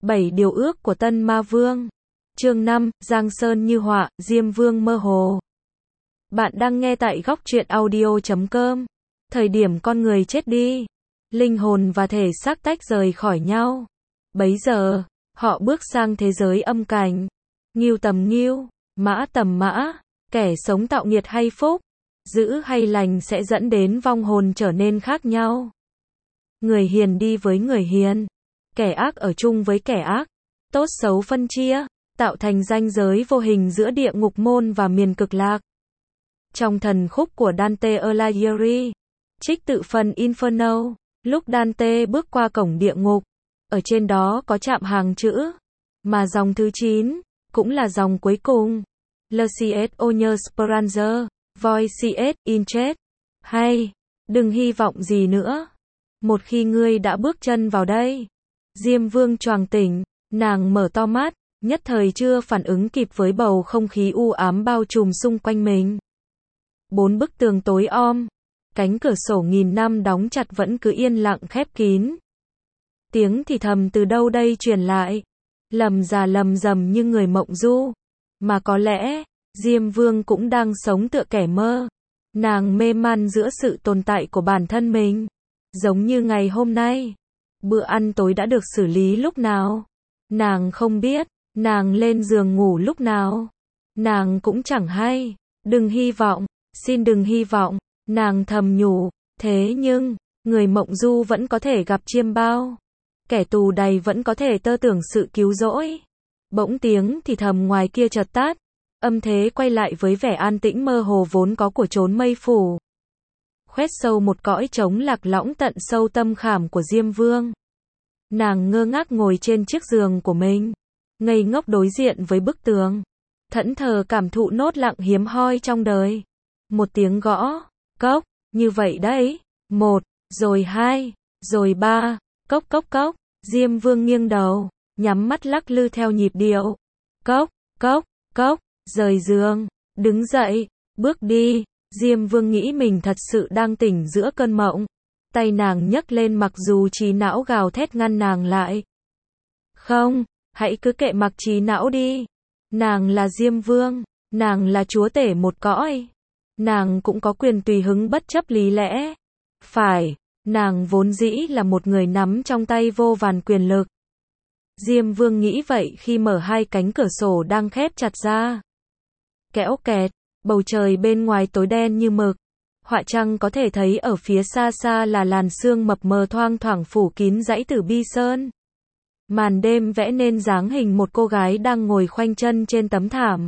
7 điều ước của Tân Ma Vương. Chương 5, Giang Sơn như họa, Diêm Vương mơ hồ. Bạn đang nghe tại góc truyện audio.com. Thời điểm con người chết đi, linh hồn và thể xác tách rời khỏi nhau. Bấy giờ, họ bước sang thế giới âm cảnh. Ngưu tầm ngưu, mã tầm mã, kẻ sống tạo nghiệt hay phúc, dữ hay lành sẽ dẫn đến vong hồn trở nên khác nhau. Người hiền đi với người hiền, kẻ ác ở chung với kẻ ác, tốt xấu phân chia, tạo thành ranh giới vô hình giữa địa ngục môn và miền cực lạc. Trong thần khúc của Dante Alighieri, trích tự phần Inferno, lúc Dante bước qua cổng địa ngục, ở trên đó có chạm hàng chữ, mà dòng thứ 9, cũng là dòng cuối cùng. Lucius ogni speranza, voi cs inchet. Hay, đừng hy vọng gì nữa. Một khi ngươi đã bước chân vào đây, Diêm Vương choàng tỉnh, nàng mở to mắt, nhất thời chưa phản ứng kịp với bầu không khí u ám bao trùm xung quanh mình. 4 bức tường tối om, cánh cửa sổ nghìn năm đóng chặt vẫn cứ yên lặng khép kín. Tiếng thì thầm từ đâu đây truyền lại, lầm già lầm rầm như người mộng du, mà có lẽ Diêm Vương cũng đang sống tựa kẻ mơ. Nàng mê man giữa sự tồn tại của bản thân mình, giống như ngày hôm nay. Bữa ăn tối đã được xử lý lúc nào? Nàng không biết. Nàng lên giường ngủ lúc nào? Nàng cũng chẳng hay. Đừng hy vọng, xin đừng hy vọng, nàng thầm nhủ. Thế nhưng, người mộng du vẫn có thể gặp chiêm bao. Kẻ tù đầy vẫn có thể tơ tưởng sự cứu rỗi. Bỗng tiếng thì thầm ngoài kia chợt tắt. Âm thế quay lại với vẻ an tĩnh mơ hồ vốn có của chốn mây phủ. Khoét sâu một cõi trống lạc lõng tận sâu tâm khảm của Diêm Vương. Nàng ngơ ngác ngồi trên chiếc giường của mình, ngây ngốc đối diện với bức tường, thẫn thờ cảm thụ nốt lặng hiếm hoi trong đời. Một tiếng gõ, cốc, như vậy đấy, 1, rồi 2, rồi 3, cốc cốc cốc. Diêm Vương nghiêng đầu, nhắm mắt lắc lư theo nhịp điệu. Cốc, cốc, cốc, rời giường, đứng dậy, bước đi. Diêm Vương nghĩ mình thật sự đang tỉnh giữa cơn mộng. Tay nàng nhấc lên mặc dù trí não gào thét ngăn nàng lại. Không, hãy cứ kệ mặc trí não đi. Nàng là Diêm Vương, nàng là chúa tể một cõi. Nàng cũng có quyền tùy hứng bất chấp lý lẽ. Phải, nàng vốn dĩ là một người nắm trong tay vô vàn quyền lực. Diêm Vương nghĩ vậy khi mở hai cánh cửa sổ đang khép chặt ra. Kéo kẹt, bầu trời bên ngoài tối đen như mực. Họa trăng có thể thấy ở phía xa xa là làn sương mập mờ thoang thoảng phủ kín dãy Tử Bi Sơn. Màn đêm vẽ nên dáng hình một cô gái đang ngồi khoanh chân trên tấm thảm,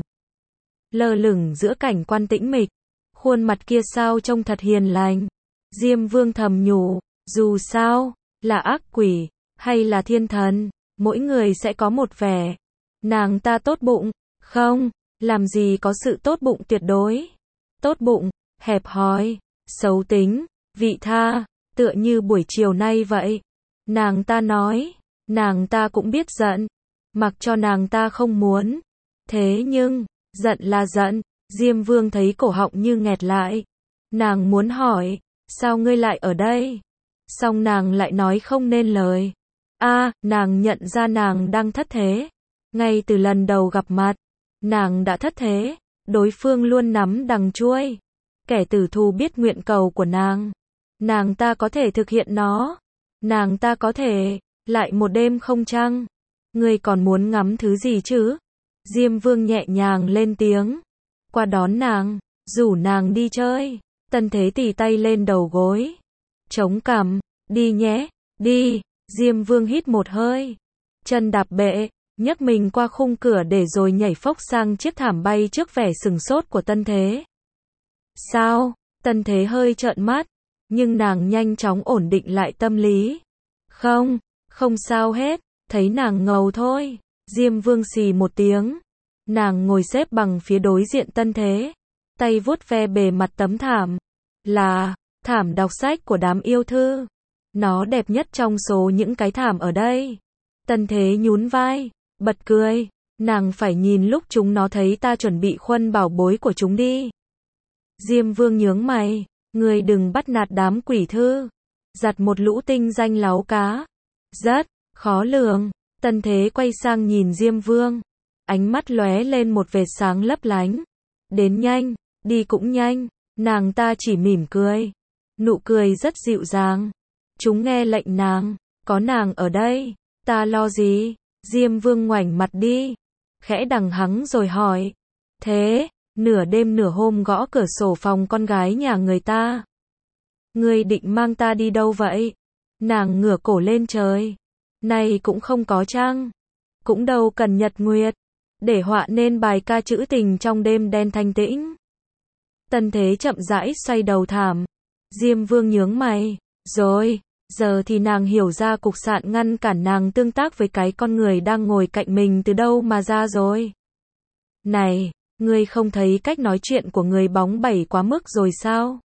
lơ lửng giữa cảnh quan tĩnh mịch. Khuôn mặt kia sao trông thật hiền lành. Diêm Vương thầm nhủ, dù sao, là ác quỷ, hay là thiên thần, mỗi người sẽ có một vẻ. Nàng ta tốt bụng, không, làm gì có sự tốt bụng tuyệt đối. Tốt bụng, hẹp hòi, xấu tính, vị tha, tựa như buổi chiều nay vậy. Nàng ta nói, nàng ta cũng biết giận, mặc cho nàng ta không muốn. Thế nhưng, giận là giận. Diêm Vương thấy cổ họng như nghẹt lại. Nàng muốn hỏi, sao ngươi lại ở đây? Song nàng lại nói không nên lời. Nàng nhận ra nàng đang thất thế. Ngay từ lần đầu gặp mặt, nàng đã thất thế. Đối phương luôn nắm đằng chuôi. Kẻ tử thù biết nguyện cầu của nàng. Nàng ta có thể thực hiện nó. Nàng ta có thể, lại một đêm không trăng. Ngươi còn muốn ngắm thứ gì chứ? Diêm Vương nhẹ nhàng lên tiếng. Qua đón nàng, rủ nàng đi chơi. Tân thế tì tay lên đầu gối, chống cằm, đi nhé, đi. Diêm Vương hít một hơi, chân đạp bệ, nhấc mình qua khung cửa để rồi nhảy phốc sang chiếc thảm bay trước vẻ sừng sốt của Tân thế. Sao? Tân thế hơi trợn mắt, nhưng nàng nhanh chóng ổn định lại tâm lý. Không, không sao hết, thấy nàng ngầu thôi. Diêm Vương xì một tiếng. Nàng ngồi xếp bằng phía đối diện Tân thế, tay vuốt ve bề mặt tấm thảm. Là thảm đọc sách của đám yêu thư. Nó đẹp nhất trong số những cái thảm ở đây. Tân thế nhún vai, bật cười. Nàng phải nhìn lúc chúng nó thấy ta chuẩn bị khuân bảo bối của chúng đi. Diêm Vương nhướng mày, ngươi đừng bắt nạt đám quỷ thư. Giặt một lũ tinh danh láu cá. Rất khó lường. Tân Thế quay sang nhìn Diêm Vương, ánh mắt lóe lên một vệt sáng lấp lánh. Đến nhanh, đi cũng nhanh, nàng ta chỉ mỉm cười. Nụ cười rất dịu dàng. Chúng nghe lệnh nàng, có nàng ở đây, ta lo gì? Diêm Vương ngoảnh mặt đi, khẽ đằng hắng rồi hỏi. Thế, nửa đêm nửa hôm gõ cửa sổ phòng con gái nhà người ta. Ngươi định mang ta đi đâu vậy? Nàng ngửa cổ lên trời. Này cũng không có trăng, cũng đâu cần nhật nguyệt, để họa nên bài ca trữ tình trong đêm đen thanh tĩnh. Tân Thế chậm rãi xoay đầu thảm. Diêm Vương nhướng mày. Rồi, giờ thì nàng hiểu ra cục sạn ngăn cản nàng tương tác với cái con người đang ngồi cạnh mình từ đâu mà ra rồi. Này, ngươi không thấy cách nói chuyện của người bóng bẩy quá mức rồi sao?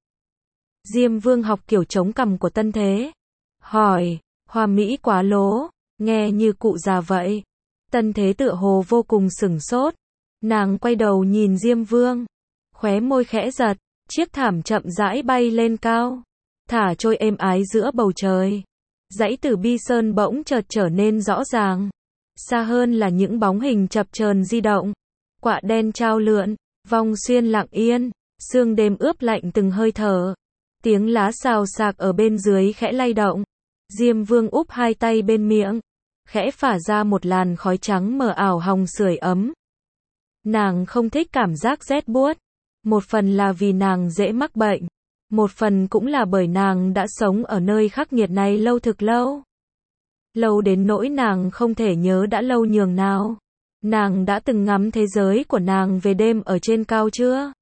Diêm Vương học kiểu chống cằm của Tân Thế. Hỏi, hoa mỹ quá lố, nghe như cụ già vậy. Tân Thế tựa hồ vô cùng sửng sốt. Nàng quay đầu nhìn Diêm Vương, khóe môi khẽ giật, chiếc thảm chậm rãi bay lên cao, thả trôi êm ái giữa bầu trời. Dãy Tử Bi Sơn bỗng chợt trở nên rõ ràng. Xa hơn là những bóng hình chập chờn di động. Quạ đen trao lượn, vong xuyên lặng yên, sương đêm ướp lạnh từng hơi thở. Tiếng lá xào xạc ở bên dưới khẽ lay động. Diêm Vương úp hai tay bên miệng, khẽ phả ra một làn khói trắng mờ ảo hòng sưởi ấm. Nàng không thích cảm giác rét buốt. Một phần là vì nàng dễ mắc bệnh. Một phần cũng là bởi nàng đã sống ở nơi khắc nghiệt này lâu thực lâu. Lâu đến nỗi nàng không thể nhớ đã lâu nhường nào. Nàng đã từng ngắm thế giới của nàng về đêm ở trên cao chưa?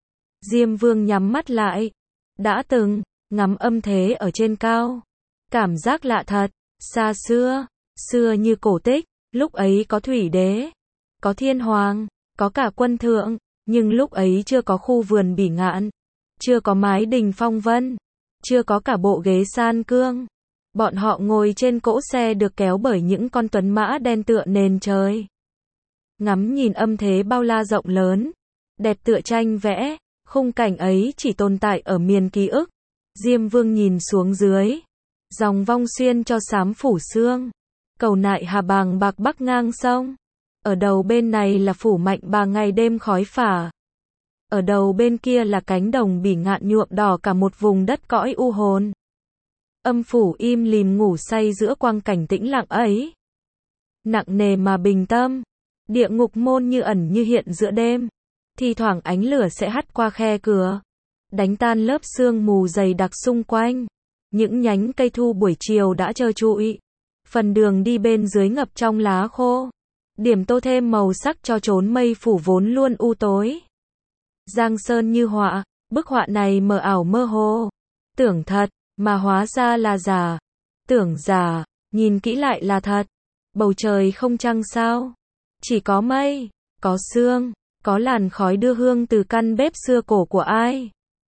Diêm Vương nhắm mắt lại. Đã từng, ngắm âm thế ở trên cao. Cảm giác lạ thật, xa xưa, xưa như cổ tích, lúc ấy có thủy đế, có thiên hoàng, có cả quân thượng, nhưng lúc ấy chưa có khu vườn bỉ ngạn, chưa có mái đình phong vân, chưa có cả bộ ghế san cương. Bọn họ ngồi trên cỗ xe được kéo bởi những con tuấn mã đen tựa nền trời. Ngắm nhìn âm thế bao la rộng lớn, đẹp tựa tranh vẽ, khung cảnh ấy chỉ tồn tại ở miền ký ức. Diêm Vương nhìn xuống dưới, dòng vong xuyên cho xám phủ sương, cầu nại Hà Bàng bạc bắc ngang sông. Ở đầu bên này là phủ Mạnh Bà ngày đêm khói phả. Ở đầu bên kia là cánh đồng bỉ ngạn nhuộm đỏ cả một vùng đất cõi u hồn. Âm phủ im lìm ngủ say giữa quang cảnh tĩnh lặng ấy. Nặng nề mà bình tâm. Địa ngục môn như ẩn như hiện giữa đêm. Thì thoảng ánh lửa sẽ hắt qua khe cửa, đánh tan lớp sương mù dày đặc xung quanh. Những nhánh cây thu buổi chiều đã trơ trụi. Phần đường đi bên dưới ngập trong lá khô. Điểm tô thêm màu sắc cho chốn mây phủ vốn luôn u tối. Giang sơn như họa, bức họa này mờ ảo mơ hồ. Tưởng thật, mà hóa ra là giả. Tưởng giả, nhìn kỹ lại là thật. Bầu trời không trăng sao. Chỉ có mây, có sương, có làn khói đưa hương từ căn bếp xưa cổ của ai.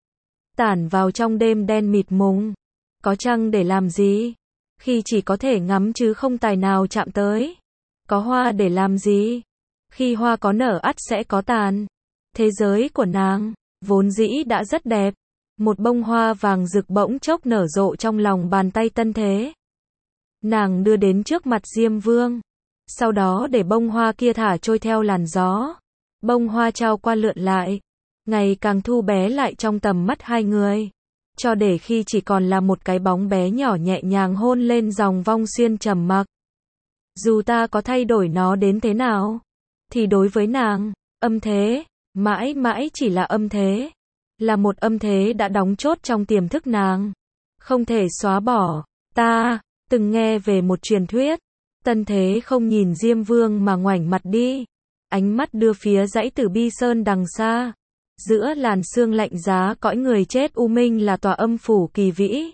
Tản vào trong đêm đen mịt mùng. Có trăng để làm gì? Khi chỉ có thể ngắm chứ không tài nào chạm tới. Có hoa để làm gì? Khi hoa có nở ắt sẽ có tàn. Thế giới của nàng, vốn dĩ đã rất đẹp. Một bông hoa vàng rực bỗng chốc nở rộ trong lòng bàn tay Tân Thế. Nàng đưa đến trước mặt Diêm Vương. Sau đó để bông hoa kia thả trôi theo làn gió. Bông hoa trao qua lượn lại. Ngày càng thu bé lại trong tầm mắt hai người. Cho để khi chỉ còn là một cái bóng bé nhỏ nhẹ nhàng hôn lên dòng vong xuyên trầm mặc. Dù ta có thay đổi nó đến thế nào, thì đối với nàng, âm thế, mãi mãi chỉ là âm thế. Là một âm thế đã đóng chốt trong tiềm thức nàng. Không thể xóa bỏ. Ta, từng nghe về một truyền thuyết. Tân Thế không nhìn Diêm Vương mà ngoảnh mặt đi. Ánh mắt đưa phía dãy Tử Bi Sơn đằng xa. Giữa làn sương lạnh giá cõi người chết u minh là tòa âm phủ kỳ vĩ.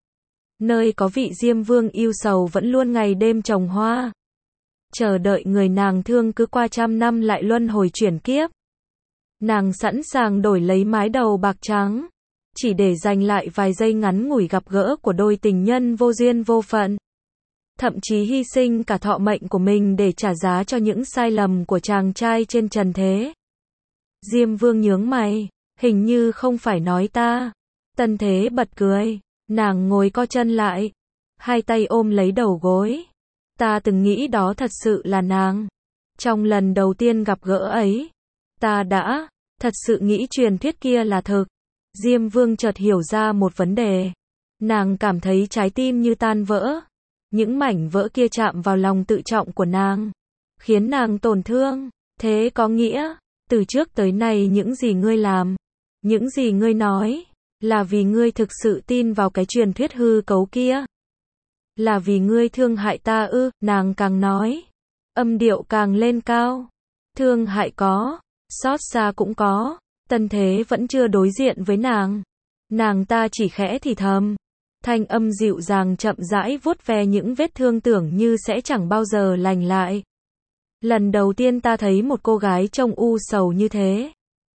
Nơi có vị Diêm Vương yêu sầu vẫn luôn ngày đêm trồng hoa. Chờ đợi người nàng thương cứ qua trăm năm lại luân hồi chuyển kiếp. Nàng sẵn sàng đổi lấy mái đầu bạc trắng. Chỉ để giành lại vài giây ngắn ngủi gặp gỡ của đôi tình nhân vô duyên vô phận. Thậm chí hy sinh cả thọ mệnh của mình để trả giá cho những sai lầm của chàng trai trên trần thế. Diêm Vương nhướng mày, hình như không phải nói ta. Tân Thế bật cười, nàng ngồi co chân lại, hai tay ôm lấy đầu gối. Ta từng nghĩ đó thật sự là nàng. Trong lần đầu tiên gặp gỡ ấy, ta đã thật sự nghĩ truyền thuyết kia là thực. Diêm Vương chợt hiểu ra một vấn đề. Nàng cảm thấy trái tim như tan vỡ. Những mảnh vỡ kia chạm vào lòng tự trọng của nàng, khiến nàng tổn thương. Thế có nghĩa, từ trước tới nay những gì ngươi làm, những gì ngươi nói, là vì ngươi thực sự tin vào cái truyền thuyết hư cấu kia. Là vì ngươi thương hại ta ư? Nàng càng nói, âm điệu càng lên cao. Thương hại có, xót xa cũng có. Tân Thế vẫn chưa đối diện với nàng. Nàng ta chỉ khẽ thì thầm. Thanh âm dịu dàng chậm rãi vuốt ve những vết thương tưởng như sẽ chẳng bao giờ lành lại. Lần đầu tiên ta thấy một cô gái trông u sầu như thế.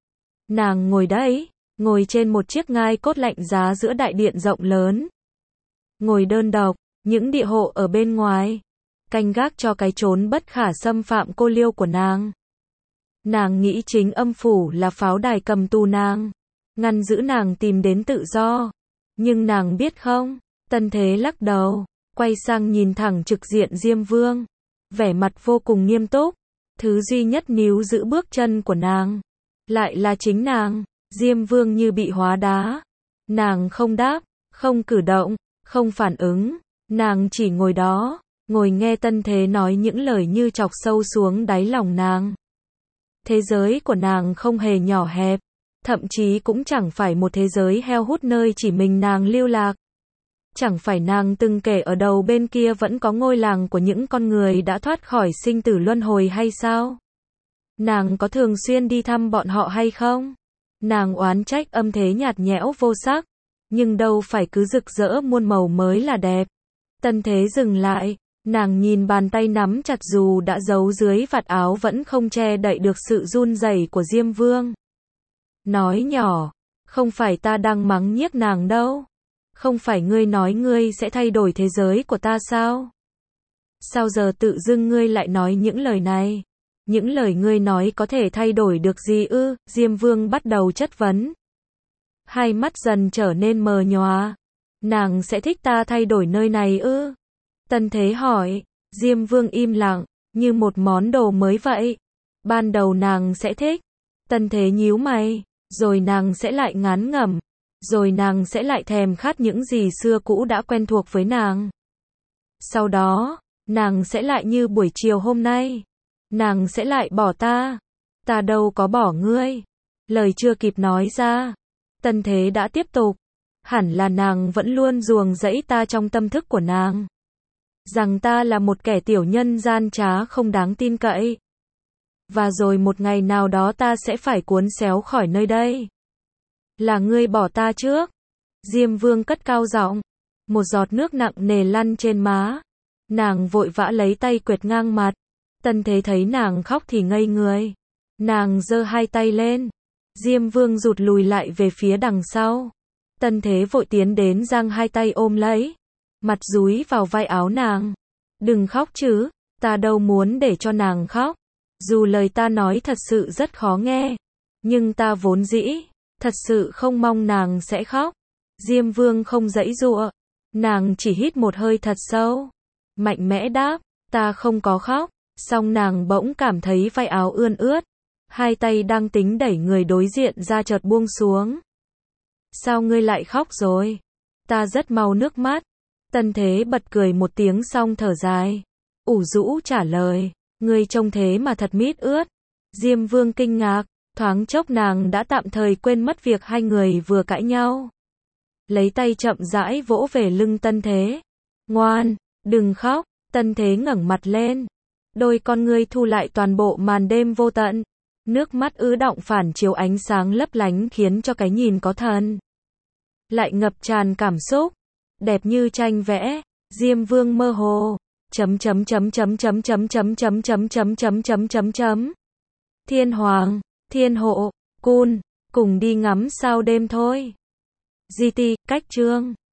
Nàng ngồi đấy, ngồi trên một chiếc ngai cốt lạnh giá giữa đại điện rộng lớn. Ngồi đơn độc, những địa hộ ở bên ngoài, canh gác cho cái chốn bất khả xâm phạm cô liêu của nàng. Nàng nghĩ chính âm phủ là pháo đài cầm tù nàng, ngăn giữ nàng tìm đến tự do. Nhưng nàng biết không, Tân Thế lắc đầu, quay sang nhìn thẳng trực diện Diêm Vương, vẻ mặt vô cùng nghiêm túc. Thứ duy nhất níu giữ bước chân của nàng, lại là chính nàng. Diêm Vương như bị hóa đá. Nàng không đáp, không cử động, không phản ứng. Nàng chỉ ngồi đó, ngồi nghe Tân Thế nói những lời như chọc sâu xuống đáy lòng nàng. Thế giới của nàng không hề nhỏ hẹp, thậm chí cũng chẳng phải một thế giới heo hút nơi chỉ mình nàng lưu lạc. Chẳng phải nàng từng kể ở đầu bên kia vẫn có ngôi làng của những con người đã thoát khỏi sinh tử luân hồi hay sao? Nàng có thường xuyên đi thăm bọn họ hay không? Nàng oán trách âm thế nhạt nhẽo vô sắc, nhưng đâu phải cứ rực rỡ muôn màu mới là đẹp. Tân Thế dừng lại, nàng nhìn bàn tay nắm chặt dù đã giấu dưới vạt áo vẫn không che đậy được sự run rẩy của Diêm Vương. Nói nhỏ, không phải ta đang mắng nhiếc nàng đâu. Không phải ngươi nói ngươi sẽ thay đổi thế giới của ta sao? Sao giờ tự dưng ngươi lại nói những lời này? Những lời ngươi nói có thể thay đổi được gì ư? Diêm Vương bắt đầu chất vấn. Hai mắt dần trở nên mờ nhòa. Nàng sẽ thích ta thay đổi nơi này ư? Tân Thế hỏi. Diêm Vương im lặng, như một món đồ mới vậy. Ban đầu nàng sẽ thích. Tân Thế nhíu mày, rồi nàng sẽ lại ngán ngẩm, rồi nàng sẽ lại thèm khát những gì xưa cũ đã quen thuộc với nàng. Sau đó, nàng sẽ lại như buổi chiều hôm nay. Nàng sẽ lại bỏ ta. Ta đâu có bỏ ngươi. Lời chưa kịp nói ra, Tân Thế đã tiếp tục. Hẳn là nàng vẫn luôn ruồng rẫy ta trong tâm thức của nàng. Rằng ta là một kẻ tiểu nhân gian trá không đáng tin cậy. Và rồi một ngày nào đó ta sẽ phải cuốn xéo khỏi nơi đây. Là ngươi bỏ ta trước. Diêm Vương cất cao giọng. Một giọt nước nặng nề lăn trên má. Nàng vội vã lấy tay quệt ngang mặt. Tân Thế thấy nàng khóc thì ngây người. Nàng giơ hai tay lên. Diêm Vương rụt lùi lại về phía đằng sau. Tân Thế vội tiến đến giang hai tay ôm lấy. Mặt dúi vào vai áo nàng. Đừng khóc chứ, ta đâu muốn để cho nàng khóc. Dù lời ta nói thật sự rất khó nghe, nhưng ta vốn dĩ thật sự không mong nàng sẽ khóc. Diêm Vương không giãy giụa, nàng chỉ hít một hơi thật sâu, mạnh mẽ đáp, ta không có khóc. Xong nàng bỗng cảm thấy vai áo ươn ướt, hai tay đang tính đẩy người đối diện ra chợt buông xuống. Sao ngươi lại khóc rồi? Ta rất mau nước mắt. Tân Thế bật cười một tiếng xong thở dài, ủ rũ trả lời, ngươi trông thế mà thật mít ướt. Diêm Vương kinh ngạc, thoáng chốc nàng đã tạm thời quên mất việc hai người vừa cãi nhau. Lấy tay chậm rãi vỗ về lưng Tân Thế. Ngoan, đừng khóc. Tân Thế ngẩng mặt lên. Đôi con ngươi thu lại toàn bộ màn đêm vô tận. Nước mắt ứ đọng phản chiếu ánh sáng lấp lánh khiến cho cái nhìn có thần. Lại ngập tràn cảm xúc. Đẹp như tranh vẽ. Diêm Vương mơ hồ. Thiên Hoàng, Thiên Hộ, Cun, cùng đi ngắm sao đêm thôi. GT, cách chương.